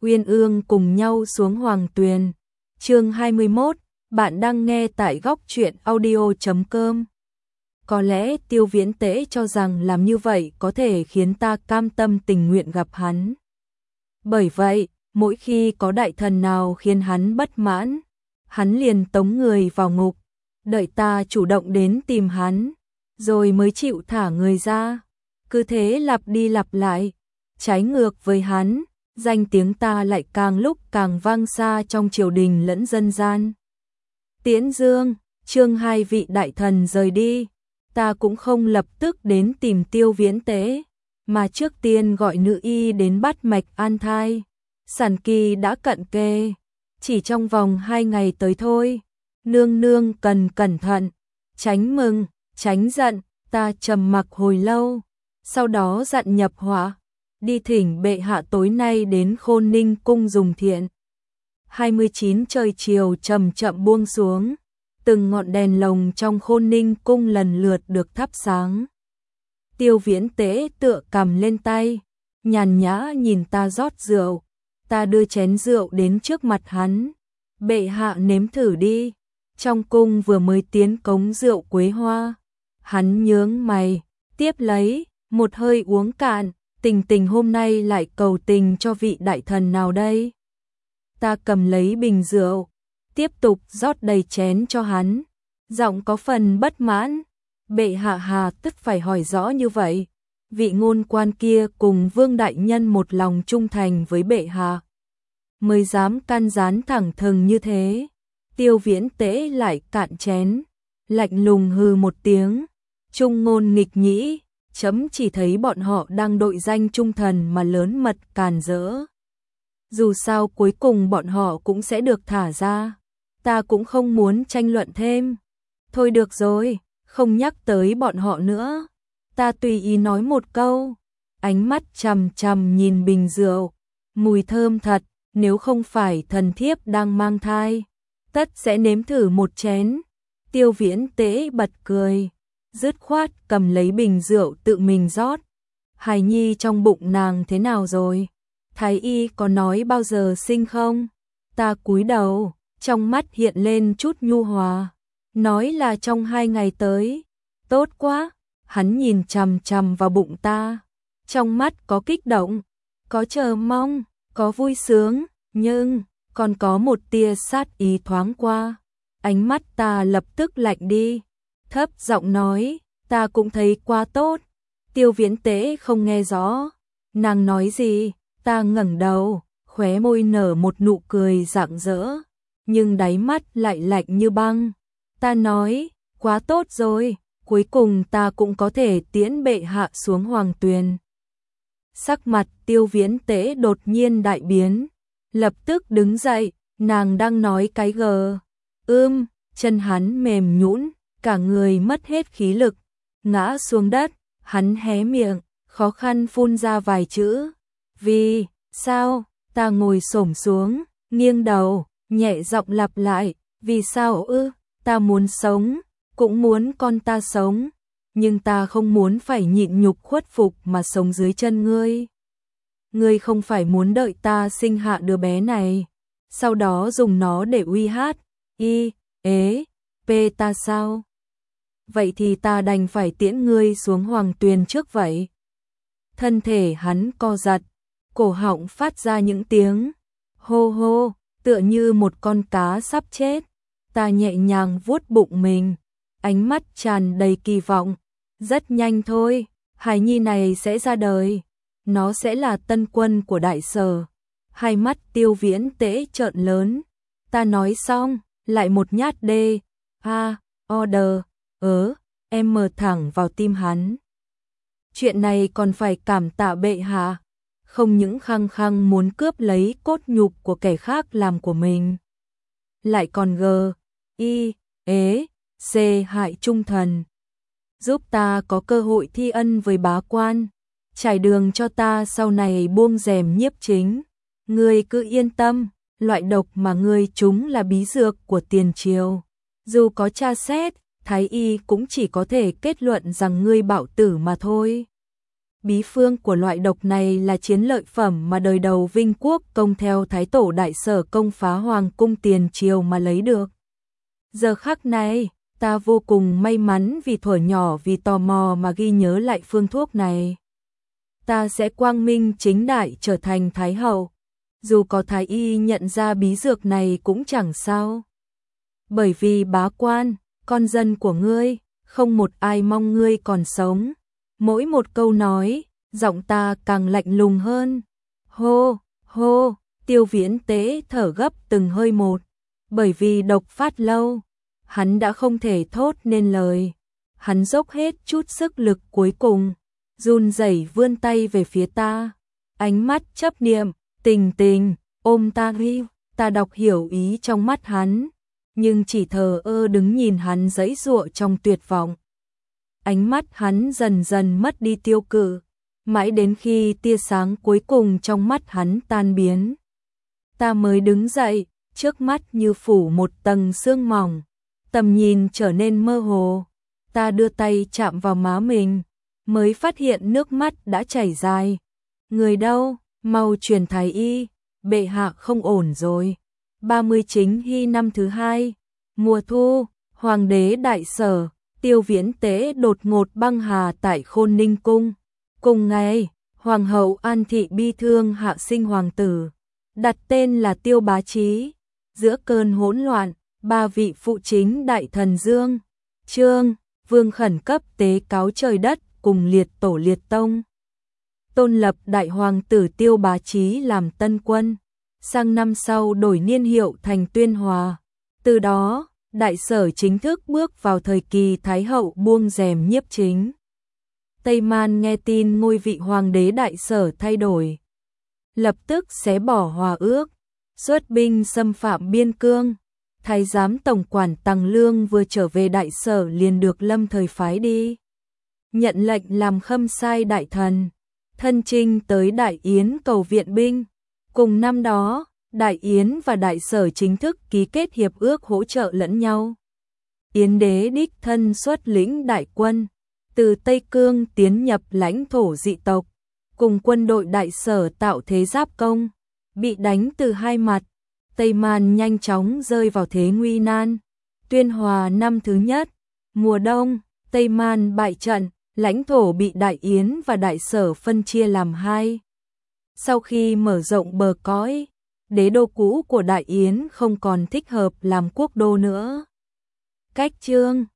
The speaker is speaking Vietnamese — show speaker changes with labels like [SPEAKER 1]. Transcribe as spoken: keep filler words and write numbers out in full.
[SPEAKER 1] uyên ương cùng nhau xuống Hoàng Tuyền. Chương hai mươi mốt, bạn đang nghe tại góc truyện audio chấm com. Có lẽ Tiêu Viễn Tế cho rằng làm như vậy có thể khiến ta cam tâm tình nguyện gặp hắn. Bởi vậy, mỗi khi có đại thần nào khiến hắn bất mãn, hắn liền tống người vào ngục, đợi ta chủ động đến tìm hắn, rồi mới chịu thả người ra. Cứ thế lặp đi lặp lại, trái ngược với hắn, danh tiếng ta lại càng lúc càng vang xa trong triều đình lẫn dân gian. Tiễn Dương, Chương hai vị đại thần rời đi, ta cũng không lập tức đến tìm Tiêu Viễn Tế, mà trước tiên gọi nữ y đến bắt mạch an thai. Sản kỳ đã cận kề, chỉ trong vòng hai ngày tới thôi. Nương nương cần cẩn thận, tránh mừng, tránh giận. Ta trầm mặc hồi lâu, sau đó dặn Nhập Họa, đi thỉnh bệ hạ tối nay đến Khôn Ninh cung dùng thiện. hai mươi chín trời chiều chậm chậm buông xuống, từng ngọn đèn lồng trong Khôn Ninh cung lần lượt được thắp sáng. Tiêu Viễn Tế tựa cầm lên tay, nhàn nhã nhìn ta rót rượu. Ta đưa chén rượu đến trước mặt hắn. Bệ hạ nếm thử đi. Trong cung vừa mới tiến cống rượu quế hoa. Hắn nhướng mày, tiếp lấy, một hơi uống cạn. Tình tình hôm nay lại cầu tình cho vị đại thần nào đây? Ta cầm lấy bình rượu, tiếp tục rót đầy chén cho hắn. Giọng có phần bất mãn. Bệ hạ hà tất phải hỏi rõ như vậy. Vị ngôn quan kia cùng Vương đại nhân một lòng trung thành với bệ hạ, mới dám can gián thẳng thừng như thế. Tiêu Viễn Tế lại cạn chén, lạnh lùng hừ một tiếng. Trung ngôn nghịch nhĩ, chấm chỉ thấy bọn họ đang đội danh trung thần mà lớn mật càn rỡ. Dù sao cuối cùng bọn họ cũng sẽ được thả ra. Ta cũng không muốn tranh luận thêm. Thôi được rồi, không nhắc tới bọn họ nữa. Ta tùy ý nói một câu, ánh mắt chằm chằm nhìn bình rượu. Mùi thơm thật, nếu không phải thần thiếp đang mang thai, tất sẽ nếm thử một chén. Tiêu Viễn Tế bật cười, dứt khoát cầm lấy bình rượu tự mình rót. Hài nhi trong bụng nàng thế nào rồi? Thái y có nói bao giờ sinh không? Ta cúi đầu, trong mắt hiện lên chút nhu hòa, nói là trong hai ngày tới. Tốt quá. Hắn nhìn chằm chằm vào bụng ta, trong mắt có kích động, có chờ mong, có vui sướng, nhưng còn có một tia sát ý thoáng qua. Ánh mắt ta lập tức lạnh đi, thấp giọng nói, ta cũng thấy quá tốt. Tiêu Viễn Tế không nghe rõ, nàng nói gì. Ta ngẩng đầu, khóe môi nở một nụ cười rạng rỡ, nhưng đáy mắt lại lạnh như băng. Ta nói, quá tốt rồi. Cuối cùng ta cũng có thể tiễn bệ hạ xuống Hoàng Tuyền. Sắc mặt Tiêu Viễn Tế đột nhiên đại biến, lập tức đứng dậy. Nàng đang nói cái gờ. Ưm, chân hắn mềm nhũn, cả người mất hết khí lực, ngã xuống đất. Hắn hé miệng, khó khăn phun ra vài chữ. Vì sao? Ta ngồi xổm xuống, nghiêng đầu, nhẹ giọng lặp lại. Vì sao ư? Ta muốn sống, cũng muốn con ta sống, nhưng ta không muốn phải nhịn nhục khuất phục mà sống dưới chân ngươi. Ngươi không phải muốn đợi ta sinh hạ đứa bé này, sau đó dùng nó để uy hát, y, ế, pê ta sao? Vậy thì ta đành phải tiễn ngươi xuống Hoàng Tuyền trước vậy. Thân thể hắn co giật, cổ họng phát ra những tiếng hô hô, tựa như một con cá sắp chết. Ta nhẹ nhàng vuốt bụng mình, ánh mắt tràn đầy kỳ vọng. Rất nhanh thôi, hài nhi này sẽ ra đời, nó sẽ là tân quân của Đại Sở. Hai mắt Tiêu Viễn Tế trợn lớn. Ta nói xong, lại một nhát đê, a, order, ớ, em mờ thẳng vào tim hắn. Chuyện này còn phải cảm tạ bệ hạ, không những khăng khăng muốn cướp lấy cốt nhục của kẻ khác làm của mình, lại còn gờ, y, ế, c hại trung thần, giúp ta có cơ hội thi ân với bá quan, trải đường cho ta sau này buông rèm nhiếp chính. Ngươi cứ yên tâm, loại độc mà ngươi trúng là bí dược của tiền triều. Dù có tra xét, thái y cũng chỉ có thể kết luận rằng ngươi bạo tử mà thôi. Bí phương của loại độc này là chiến lợi phẩm mà đời đầu Vinh Quốc Công theo Thái Tổ Đại Sở công phá Hoàng cung tiền triều mà lấy được. Giờ khắc này, ta vô cùng may mắn vì thuở nhỏ vì tò mò mà ghi nhớ lại phương thuốc này. Ta sẽ quang minh chính đại trở thành Thái Hậu. Dù có Thái Y nhận ra bí dược này cũng chẳng sao. Bởi vì bá quan, con dân của ngươi, không một ai mong ngươi còn sống. Mỗi một câu nói, giọng ta càng lạnh lùng hơn. Hô, hô, Tiêu Viễn Tế thở gấp từng hơi một. Bởi vì độc phát lâu, hắn đã không thể thốt nên lời. Hắn dốc hết chút sức lực cuối cùng, run rẩy vươn tay về phía ta. Ánh mắt chấp niệm, tình tình, ôm ta riu, ta đọc hiểu ý trong mắt hắn. Nhưng chỉ thờ ơ đứng nhìn hắn giãy giụa trong tuyệt vọng. Ánh mắt hắn dần dần mất đi tiêu cự, mãi đến khi tia sáng cuối cùng trong mắt hắn tan biến. Ta mới đứng dậy, trước mắt như phủ một tầng sương mỏng, tầm nhìn trở nên mơ hồ. Ta đưa tay chạm vào má mình, mới phát hiện nước mắt đã chảy dài. Người đâu, mau truyền Thái Y, bệ hạ không ổn rồi. ba mươi chính hy năm thứ hai, mùa thu, Hoàng đế Đại Sở, Tiêu Viễn Tế đột ngột băng hà tại Khôn Ninh cung. Cùng ngày, Hoàng hậu An Thị bi thương hạ sinh hoàng tử, đặt tên là Tiêu Bá Chí. Giữa cơn hỗn loạn, ba vị phụ chính đại thần Dương, Trương, Vương khẩn cấp tế cáo trời đất cùng liệt tổ liệt tông. Tôn lập đại hoàng tử Tiêu Bá Chí làm tân quân, sang năm sau đổi niên hiệu thành Tuyên Hòa. Từ đó, Đại Sở chính thức bước vào thời kỳ Thái hậu buông rèm nhiếp chính. Tây Man nghe tin ngôi vị hoàng đế Đại Sở thay đổi, lập tức xé bỏ hòa ước, xuất binh xâm phạm biên cương. Thái giám tổng quản Tằng Lương vừa trở về Đại Sở liền được lâm thời phái đi, nhận lệnh làm khâm sai đại thần, thân chinh tới Đại Yến cầu viện binh. Cùng năm đó, Đại Yến và Đại Sở chính thức ký kết hiệp ước hỗ trợ lẫn nhau. Yến đế đích thân xuất lĩnh đại quân, từ Tây Cương tiến nhập lãnh thổ dị tộc, cùng quân đội Đại Sở tạo thế giáp công, bị đánh từ hai mặt. Tây Man nhanh chóng rơi vào thế nguy nan. Tuyên Hòa năm thứ nhất, mùa đông, Tây Man bại trận, lãnh thổ bị Đại Yến và Đại Sở phân chia làm hai. Sau khi mở rộng bờ cõi, đế đô cũ của Đại Yến không còn thích hợp làm quốc đô nữa. Cách chương